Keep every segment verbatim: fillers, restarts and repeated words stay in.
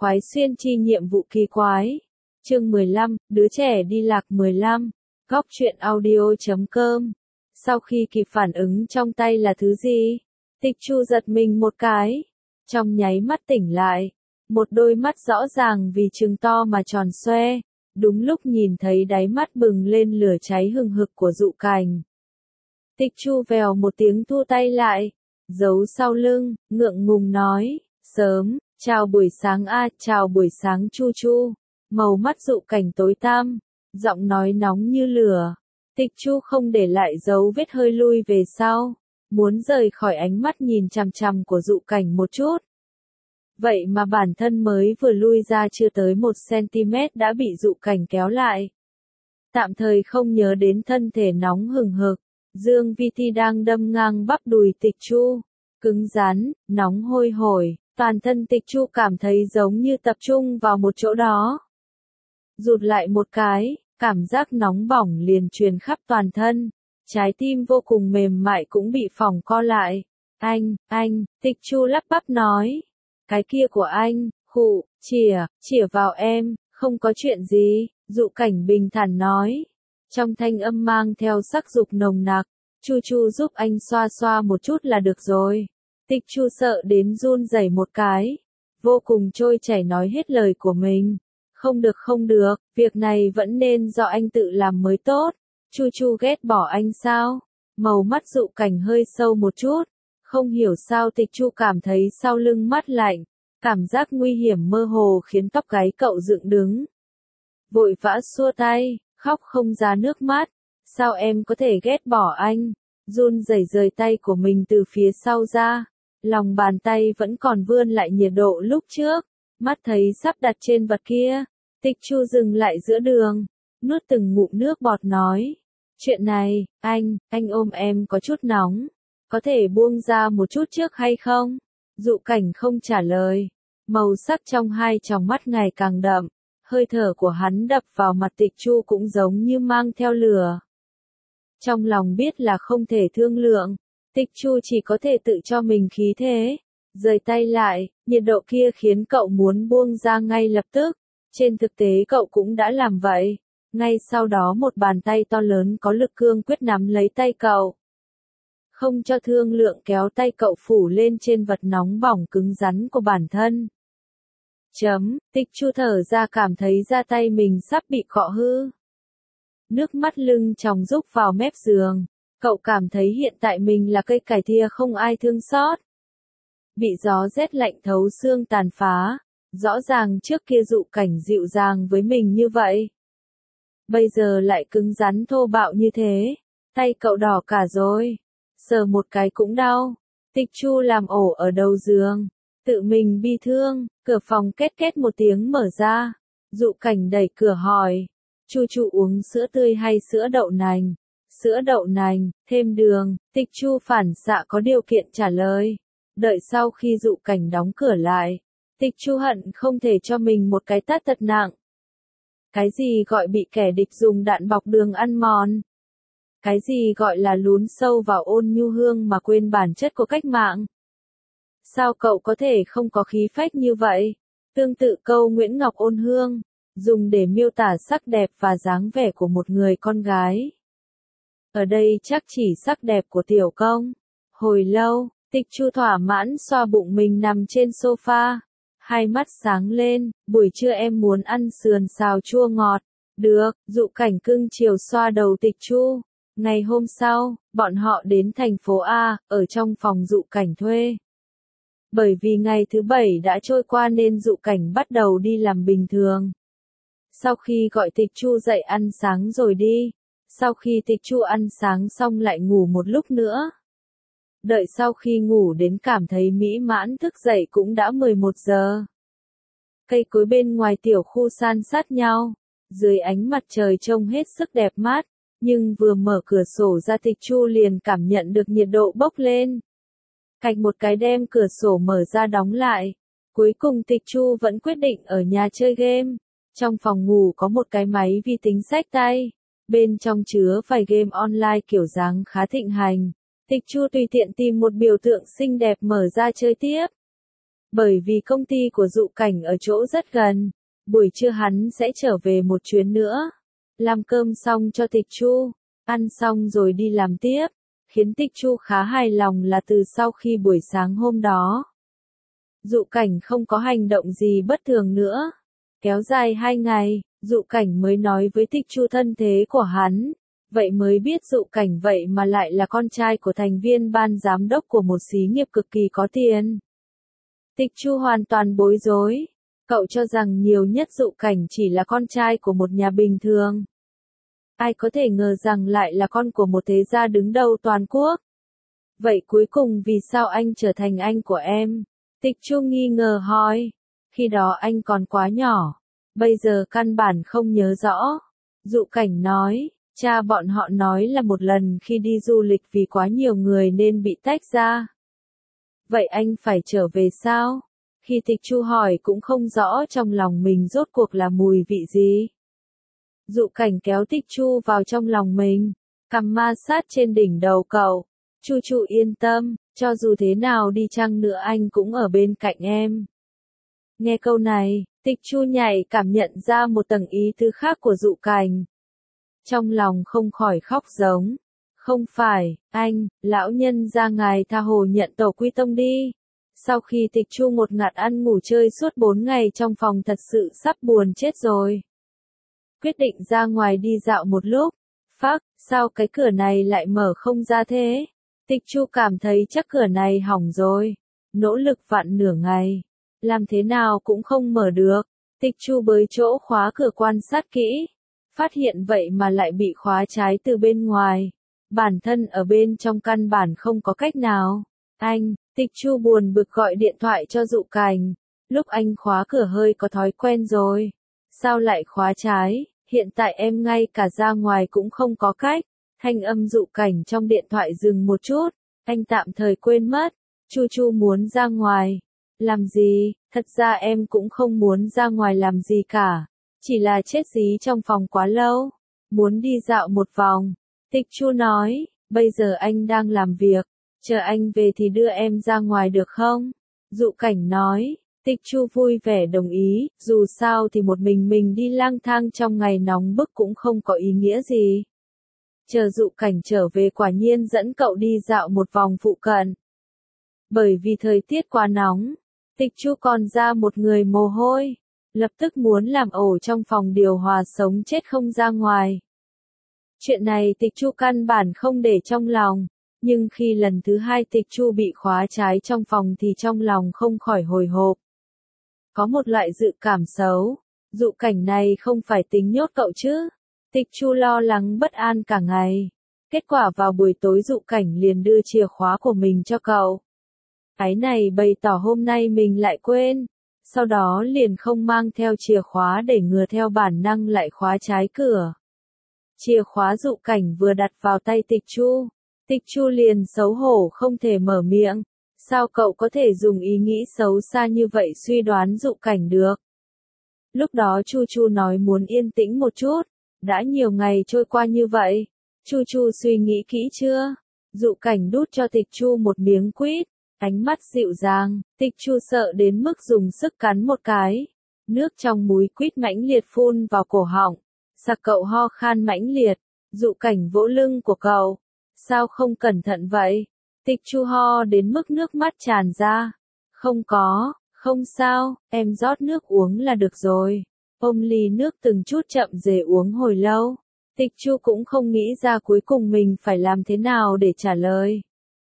khoái xuyên chi nhiệm vụ kỳ quái. Chương mười lăm, đứa trẻ đi lạc mười lăm. Góc truyện audio chấm com. Sau khi kịp phản ứng trong tay là thứ gì? Tịch Chu giật mình một cái. Trong nháy mắt tỉnh lại. Một đôi mắt rõ ràng vì trừng to mà tròn xoe. Đúng lúc nhìn thấy đáy mắt bừng lên lửa cháy hừng hực của Dụ Cảnh. Tịch Chu vèo một tiếng thu tay lại. Giấu sau lưng, ngượng ngùng nói. Sớm, chào buổi sáng a, chào buổi sáng Chu Chu. Màu mắt Dụ Cảnh tối tăm, giọng nói nóng như lửa. Tịch Chu không để lại dấu vết hơi lui về sau, muốn rời khỏi ánh mắt nhìn chằm chằm của Dụ Cảnh một chút. Vậy mà bản thân mới vừa lui ra chưa tới một xăng-ti-mét đã bị Dụ Cảnh kéo lại. Tạm thời không nhớ đến thân thể nóng hừng hực, Dương Vi Ti đang đâm ngang bắp đùi Tịch Chu, cứng rắn, nóng hôi hổi, toàn thân Tịch Chu cảm thấy giống như tập trung vào một chỗ đó. Rụt lại một cái, cảm giác nóng bỏng liền truyền khắp toàn thân, trái tim vô cùng mềm mại cũng bị phỏng co lại. Anh, anh, Tịch Chu lắp bắp nói. Cái kia của anh, khụ, chìa, chìa vào em, không có chuyện gì, Dụ Cảnh bình thản nói. Trong thanh âm mang theo sắc dục nồng nặc, Chu Chu giúp anh xoa xoa một chút là được rồi. Tịch Chu sợ đến run rẩy một cái, vô cùng trôi chảy nói hết lời của mình. Không được không được, việc này vẫn nên do anh tự làm mới tốt. Chu Chu ghét bỏ anh sao? Màu mắt Dụ Cảnh hơi sâu một chút. Không hiểu sao Tịch Chu cảm thấy sau lưng mát lạnh. Cảm giác nguy hiểm mơ hồ khiến tóc gáy cậu dựng đứng. Vội vã xua tay, khóc không ra nước mắt. Sao em có thể ghét bỏ anh? Run rẩy rời tay của mình từ phía sau ra. Lòng bàn tay vẫn còn vươn lại nhiệt độ lúc trước. Mắt thấy sắp đặt trên vật kia. Tịch Chu dừng lại giữa đường, nuốt từng ngụm nước bọt nói. Chuyện này, anh, anh ôm em có chút nóng. Có thể buông ra một chút trước hay không? Dụ Cảnh không trả lời. Màu sắc trong hai tròng mắt ngày càng đậm. Hơi thở của hắn đập vào mặt Tịch Chu cũng giống như mang theo lửa. Trong lòng biết là không thể thương lượng. Tịch Chu chỉ có thể tự cho mình khí thế. Rời tay lại, nhiệt độ kia khiến cậu muốn buông ra ngay lập tức. Trên thực tế cậu cũng đã làm vậy. Ngay sau đó một bàn tay to lớn có lực cương quyết nắm lấy tay cậu. Không cho thương lượng kéo tay cậu phủ lên trên vật nóng bỏng cứng rắn của bản thân. Chấm, Tịch Chu thở ra cảm thấy da tay mình sắp bị cọ hư. Nước mắt lưng tròng rúc vào mép giường. Cậu cảm thấy hiện tại mình là cây cải thìa không ai thương xót. Bị gió rét lạnh thấu xương tàn phá. Rõ ràng trước kia Dụ Cảnh dịu dàng với mình như vậy. Bây giờ lại cứng rắn thô bạo như thế. Tay cậu đỏ cả rồi. Sờ một cái cũng đau. Tịch Chu làm ổ ở đầu giường. Tự mình bi thương. Cửa phòng két két một tiếng mở ra. Dụ Cảnh đẩy cửa hỏi. Chu Chu uống sữa tươi hay sữa đậu nành? Sữa đậu nành, thêm đường. Tịch Chu phản xạ có điều kiện trả lời. Đợi sau khi Dụ Cảnh đóng cửa lại. Tịch Chu hận không thể cho mình một cái tát thật nặng. Cái gì gọi bị kẻ địch dùng đạn bọc đường ăn mòn? Cái gì gọi là lún sâu vào ôn nhu hương mà quên bản chất của cách mạng? Sao cậu có thể không có khí phách như vậy? Tương tự câu Nguyễn Ngọc Ôn Hương, dùng để miêu tả sắc đẹp và dáng vẻ của một người con gái. Ở đây chắc chỉ sắc đẹp của tiểu công. Hồi lâu, Tịch Chu thỏa mãn xoa bụng mình nằm trên sofa. Hai mắt sáng lên, buổi trưa em muốn ăn sườn xào chua ngọt. Được, Dụ Cảnh cưng chiều xoa đầu Tịch Chu. Ngày hôm sau, bọn họ đến thành phố A, ở trong phòng Dụ Cảnh thuê. Bởi vì ngày thứ bảy đã trôi qua nên Dụ Cảnh bắt đầu đi làm bình thường. Sau khi gọi Tịch Chu dậy ăn sáng rồi đi. Sau khi Tịch Chu ăn sáng xong lại ngủ một lúc nữa. Đợi sau khi ngủ đến cảm thấy mỹ mãn thức dậy cũng đã mười một giờ. Cây cối bên ngoài tiểu khu san sát nhau. Dưới ánh mặt trời trông hết sức đẹp mát. Nhưng vừa mở cửa sổ ra Tịch Chu liền cảm nhận được nhiệt độ bốc lên. Cạch một cái đem cửa sổ mở ra đóng lại. Cuối cùng Tịch Chu vẫn quyết định ở nhà chơi game. Trong phòng ngủ có một cái máy vi tính xách tay. Bên trong chứa vài game online kiểu dáng khá thịnh hành. Tịch Chu tùy tiện tìm một biểu tượng xinh đẹp mở ra chơi tiếp. Bởi vì công ty của Dụ Cảnh ở chỗ rất gần, buổi trưa hắn sẽ trở về một chuyến nữa. Làm cơm xong cho Tịch Chu, ăn xong rồi đi làm tiếp, khiến Tịch Chu khá hài lòng là từ sau khi buổi sáng hôm đó, Dụ Cảnh không có hành động gì bất thường nữa. Kéo dài hai ngày, Dụ Cảnh mới nói với Tịch Chu thân thế của hắn, vậy mới biết Dụ Cảnh vậy mà lại là con trai của thành viên ban giám đốc của một xí nghiệp cực kỳ có tiền. Tịch Chu hoàn toàn bối rối, cậu cho rằng nhiều nhất Dụ Cảnh chỉ là con trai của một nhà bình thường. Ai có thể ngờ rằng lại là con của một thế gia đứng đầu toàn quốc. Vậy cuối cùng vì sao anh trở thành anh của em? Tịch Chu nghi ngờ hỏi. Khi đó anh còn quá nhỏ, bây giờ căn bản không nhớ rõ. Dụ Cảnh nói, cha bọn họ nói là một lần khi đi du lịch vì quá nhiều người nên bị tách ra. Vậy anh phải trở về sao? Khi Tịch Chu hỏi cũng không rõ trong lòng mình rốt cuộc là mùi vị gì. Dụ Cảnh kéo Tịch Chu vào trong lòng mình, cầm ma sát trên đỉnh đầu cậu. Chu Chu yên tâm, cho dù thế nào đi chăng nữa anh cũng ở bên cạnh em. Nghe câu này, Tịch Chu nhạy cảm nhận ra một tầng ý tứ khác của Dụ Cảnh. Trong lòng không khỏi khóc giống. Không phải, anh, lão nhân ra ngài tha hồ nhận tổ quy tông đi. Sau khi Tịch Chu một ngạt ăn ngủ chơi suốt bốn ngày trong phòng thật sự sắp buồn chết rồi. Quyết định ra ngoài đi dạo một lúc. Phắc, sao cái cửa này lại mở không ra thế? Tịch Chu cảm thấy chắc cửa này hỏng rồi. Nỗ lực vặn nửa ngày. Làm thế nào cũng không mở được. Tịch Chu bới chỗ khóa cửa quan sát kỹ. Phát hiện vậy mà lại bị khóa trái từ bên ngoài. Bản thân ở bên trong căn bản không có cách nào. Anh, Tịch Chu buồn bực gọi điện thoại cho Dụ Cảnh. Lúc anh khóa cửa hơi có thói quen rồi. Sao lại khóa trái, hiện tại em ngay cả ra ngoài cũng không có cách. Thanh âm Dụ Cảnh trong điện thoại dừng một chút. Anh tạm thời quên mất. Chu Chu muốn ra ngoài. Làm gì, thật ra em cũng không muốn ra ngoài làm gì cả. Chỉ là chết dí trong phòng quá lâu. Muốn đi dạo một vòng. Tịch Chu nói, bây giờ anh đang làm việc. Chờ anh về thì đưa em ra ngoài được không? Dụ Cảnh nói. Tịch Chu vui vẻ đồng ý, dù sao thì một mình mình đi lang thang trong ngày nóng bức cũng không có ý nghĩa gì. Chờ Dụ Cảnh trở về quả nhiên dẫn cậu đi dạo một vòng phụ cận. Bởi vì thời tiết quá nóng, Tịch Chu còn ra một người mồ hôi, lập tức muốn làm ổ trong phòng điều hòa sống chết không ra ngoài. Chuyện này Tịch Chu căn bản không để trong lòng, nhưng khi lần thứ hai Tịch Chu bị khóa trái trong phòng thì trong lòng không khỏi hồi hộp. Có một loại dự cảm xấu, Dụ Cảnh này không phải tính nhốt cậu chứ? Tịch Chu lo lắng bất an cả ngày. Kết quả vào buổi tối Dụ Cảnh liền đưa chìa khóa của mình cho cậu. Cái này bày tỏ hôm nay mình lại quên. Sau đó liền không mang theo chìa khóa để ngừa theo bản năng lại khóa trái cửa. Chìa khóa Dụ Cảnh vừa đặt vào tay Tịch Chu. Tịch Chu liền xấu hổ không thể mở miệng. Sao cậu có thể dùng ý nghĩ xấu xa như vậy suy đoán Dụ Cảnh được? Lúc đó Chu Chu nói muốn yên tĩnh một chút. Đã nhiều ngày trôi qua như vậy. Chu Chu suy nghĩ kỹ chưa? Dụ Cảnh đút cho Tịch Chu một miếng quýt. Ánh mắt dịu dàng, Tịch Chu sợ đến mức dùng sức cắn một cái. Nước trong múi quýt mãnh liệt phun vào cổ họng. Sặc cậu ho khan mãnh liệt. Dụ Cảnh vỗ lưng của cậu. Sao không cẩn thận vậy? Tịch Chu ho đến mức nước mắt tràn ra. Không có, không sao, em rót nước uống là được rồi. Ôm ly nước từng chút chậm rãi uống hồi lâu. Tịch Chu cũng không nghĩ ra cuối cùng mình phải làm thế nào để trả lời.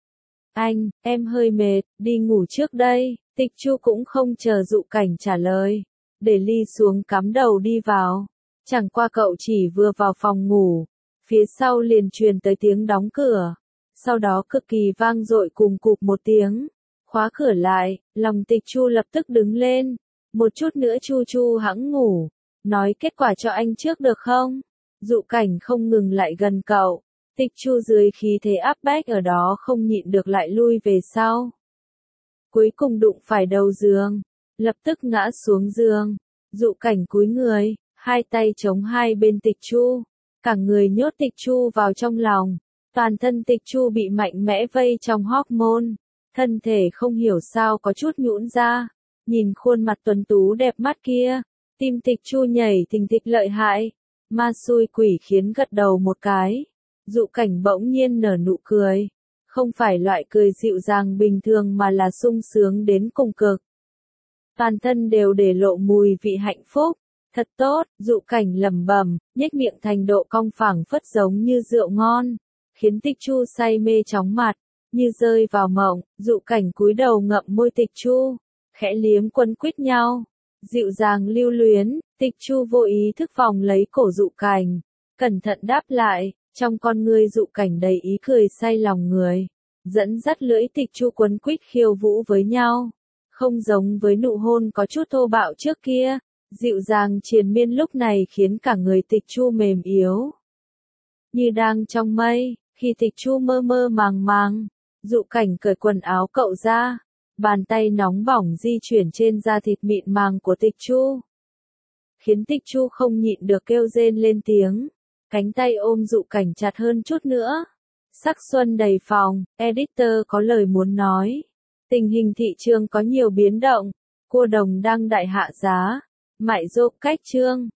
Anh, em hơi mệt, đi ngủ trước đây. Tịch Chu cũng không chờ Dụ Cảnh trả lời. Để ly xuống cắm đầu đi vào. Chẳng qua cậu chỉ vừa vào phòng ngủ. Phía sau liền truyền tới tiếng đóng cửa. Sau đó cực kỳ vang dội cùng cụp một tiếng. Khóa cửa lại, lòng Tịch Chu lập tức đứng lên. Một chút nữa Chu Chu hẵng ngủ. Nói kết quả cho anh trước được không? Dụ Cảnh không ngừng lại gần cậu. Tịch Chu dưới khí thế áp bách ở đó không nhịn được lại lui về sau. Cuối cùng đụng phải đầu giường. Lập tức ngã xuống giường. Dụ Cảnh cúi người, hai tay chống hai bên Tịch Chu. Cả người nhốt Tịch Chu vào trong lòng. Toàn thân Tịch Chu bị mạnh mẽ vây trong hormone. Thân thể không hiểu sao có chút nhũn ra. Nhìn khuôn mặt tuấn tú đẹp mắt kia, tim Tịch Chu nhảy thình thịch lợi hại. Ma xui quỷ khiến gật đầu một cái. Dụ Cảnh bỗng nhiên nở nụ cười. Không phải loại cười dịu dàng bình thường mà là sung sướng đến cùng cực. Toàn thân đều để lộ mùi vị hạnh phúc. Thật tốt, Dụ Cảnh lẩm bẩm, nhếch miệng thành độ cong phảng phất giống như rượu ngon, khiến Tịch Chu say mê chóng mặt, như rơi vào mộng. Dụ Cảnh cúi đầu ngậm môi Tịch Chu, khẽ liếm quấn quýt nhau, dịu dàng lưu luyến. Tịch Chu vô ý thức vòng lấy cổ Dụ Cảnh, cẩn thận đáp lại, trong con ngươi Dụ Cảnh đầy ý cười say lòng người, dẫn dắt lưỡi Tịch Chu quấn quýt khiêu vũ với nhau, không giống với nụ hôn có chút thô bạo trước kia. Dịu dàng triền miên lúc này khiến cả người Tịch Chu mềm yếu, như đang trong mây. Khi Tịch Chu mơ mơ màng màng, Dụ Cảnh cởi quần áo cậu ra, bàn tay nóng bỏng di chuyển trên da thịt mịn màng của Tịch Chu, khiến Tịch Chu không nhịn được kêu rên lên tiếng, cánh tay ôm Dụ Cảnh chặt hơn chút nữa. Sắc xuân đầy phòng, editor có lời muốn nói. Tình hình thị trường có nhiều biến động, cua đồng đang đại hạ giá. Mại rộp cách chương.